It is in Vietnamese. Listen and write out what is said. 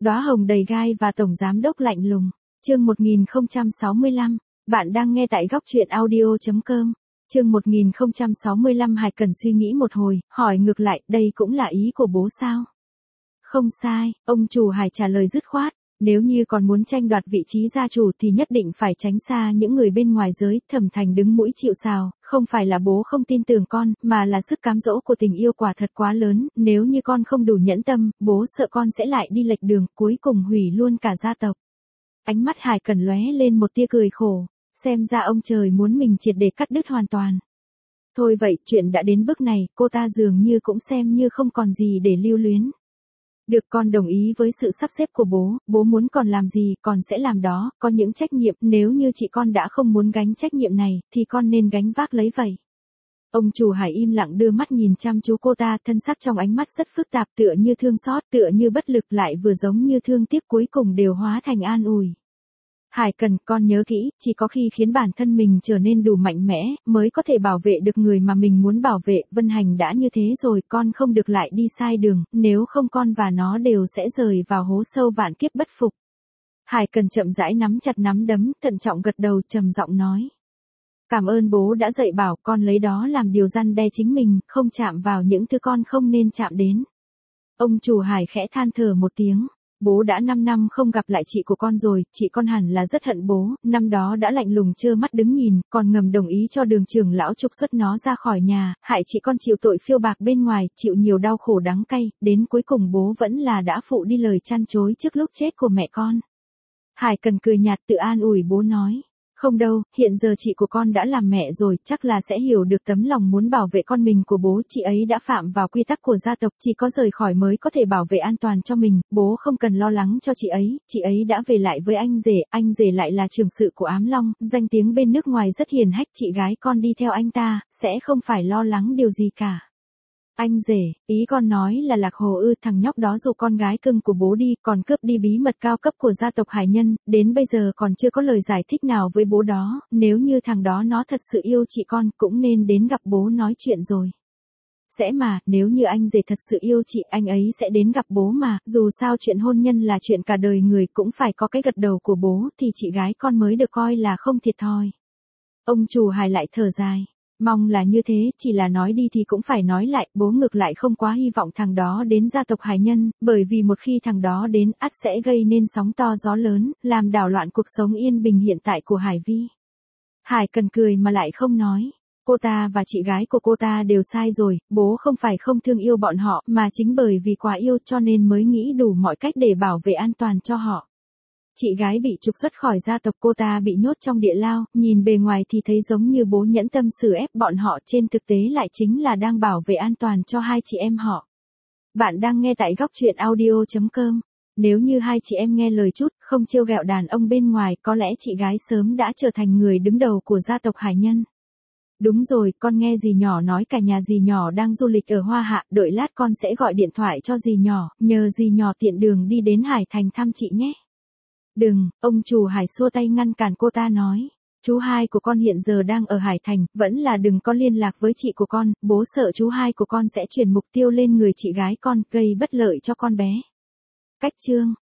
Đóa hồng đầy gai và tổng giám đốc lạnh lùng. Chương 1065, bạn đang nghe tại góc truyện audio.com. Chương 1065 Hải cần suy nghĩ một hồi, hỏi ngược lại, đây cũng là ý của bố sao? Không sai, ông chủ Hải trả lời dứt khoát. Nếu như còn muốn tranh đoạt vị trí gia chủ thì nhất định phải tránh xa những người bên ngoài giới. Thẩm Thành đứng mũi chịu sào, không phải là bố không tin tưởng con, mà là sức cám dỗ của tình yêu quả thật quá lớn. Nếu như con không đủ nhẫn tâm, bố sợ con sẽ lại đi lệch đường, cuối cùng hủy luôn cả gia tộc. Ánh mắt Hải Cần lóe lên một tia cười khổ, xem ra ông trời muốn mình triệt để cắt đứt hoàn toàn. Thôi vậy, chuyện đã đến bước này, cô ta dường như cũng xem như không còn gì để lưu luyến. Được, con đồng ý với sự sắp xếp của bố muốn con làm gì, con sẽ làm đó, có những trách nhiệm, nếu như chị con đã không muốn gánh trách nhiệm này, thì con nên gánh vác lấy vậy. Ông chủ Hải im lặng đưa mắt nhìn chăm chú cô ta, thân sắc trong ánh mắt rất phức tạp, tựa như thương xót, tựa như bất lực, lại vừa giống như thương tiếc, cuối cùng đều hóa thành an ủi. Hải Cần, con nhớ kỹ, chỉ có khi khiến bản thân mình trở nên đủ mạnh mẽ, mới có thể bảo vệ được người mà mình muốn bảo vệ. Vân Hành đã như thế rồi, con không được lại đi sai đường, nếu không con và nó đều sẽ rơi vào hố sâu vạn kiếp bất phục. Hải Cần chậm rãi nắm chặt nắm đấm, thận trọng gật đầu, trầm giọng nói. Cảm ơn bố đã dạy bảo, con lấy đó làm điều răn đe chính mình, không chạm vào những thứ con không nên chạm đến. Ông chủ Hải khẽ than thở một tiếng. Bố đã 5 năm không gặp lại chị của con rồi, chị con hẳn là rất hận bố, năm đó đã lạnh lùng trơ mắt đứng nhìn, còn ngầm đồng ý cho Đường trưởng lão trục xuất nó ra khỏi nhà, hại chị con chịu tội phiêu bạc bên ngoài, chịu nhiều đau khổ đắng cay, đến cuối cùng bố vẫn là đã phụ đi lời chăn chối trước lúc chết của mẹ con. Hải Cần cười nhạt tự an ủi bố nói. Không đâu, hiện giờ chị của con đã làm mẹ rồi, chắc là sẽ hiểu được tấm lòng muốn bảo vệ con mình của bố. Chị ấy đã phạm vào quy tắc của gia tộc, chỉ có rời khỏi mới có thể bảo vệ an toàn cho mình. Bố không cần lo lắng cho chị ấy đã về lại với anh rể lại là trưởng sự của Ám Long, danh tiếng bên nước ngoài rất hiền hách. Chị gái con đi theo anh ta, sẽ không phải lo lắng điều gì cả. Anh rể, ý con nói là Lạc Hồ ư? Thằng nhóc đó dụ con gái cưng của bố đi, còn cướp đi bí mật cao cấp của gia tộc Hải Nhân, đến bây giờ còn chưa có lời giải thích nào với bố đó, nếu như thằng đó nó thật sự yêu chị con, cũng nên đến gặp bố nói chuyện rồi. Sẽ mà, nếu như anh rể thật sự yêu chị, anh ấy sẽ đến gặp bố mà, dù sao chuyện hôn nhân là chuyện cả đời người, cũng phải có cái gật đầu của bố, thì chị gái con mới được coi là không thiệt thòi. Ông chủ Hải lại thở dài. Mong là như thế, chỉ là nói đi thì cũng phải nói lại, bố ngược lại không quá hy vọng thằng đó đến gia tộc Hải Nhân, bởi vì một khi thằng đó đến, ắt sẽ gây nên sóng to gió lớn, làm đảo loạn cuộc sống yên bình hiện tại của Hải Vi. Hải Cần cười mà lại không nói. Cô ta và chị gái của cô ta đều sai rồi, bố không phải không thương yêu bọn họ, mà chính bởi vì quá yêu cho nên mới nghĩ đủ mọi cách để bảo vệ an toàn cho họ. Chị gái bị trục xuất khỏi gia tộc, cô ta bị nhốt trong địa lao, nhìn bề ngoài thì thấy giống như bố nhẫn tâm xử ép bọn họ, trên thực tế lại chính là đang bảo vệ an toàn cho hai chị em họ. Bạn đang nghe tại góc truyện audio.com. Nếu như hai chị em nghe lời chút, không trêu ghẹo đàn ông bên ngoài, có lẽ chị gái sớm đã trở thành người đứng đầu của gia tộc Hải Nhân. Đúng rồi, con nghe dì nhỏ nói cả nhà dì nhỏ đang du lịch ở Hoa Hạ, đợi lát con sẽ gọi điện thoại cho dì nhỏ, nhờ dì nhỏ tiện đường đi đến Hải Thành thăm chị nhé. Đừng, ông chủ Hải xua tay ngăn cản cô ta nói. Chú hai của con hiện giờ đang ở Hải Thành, vẫn là đừng có liên lạc với chị của con, bố sợ chú hai của con sẽ chuyển mục tiêu lên người chị gái con, gây bất lợi cho con bé. Cách chương.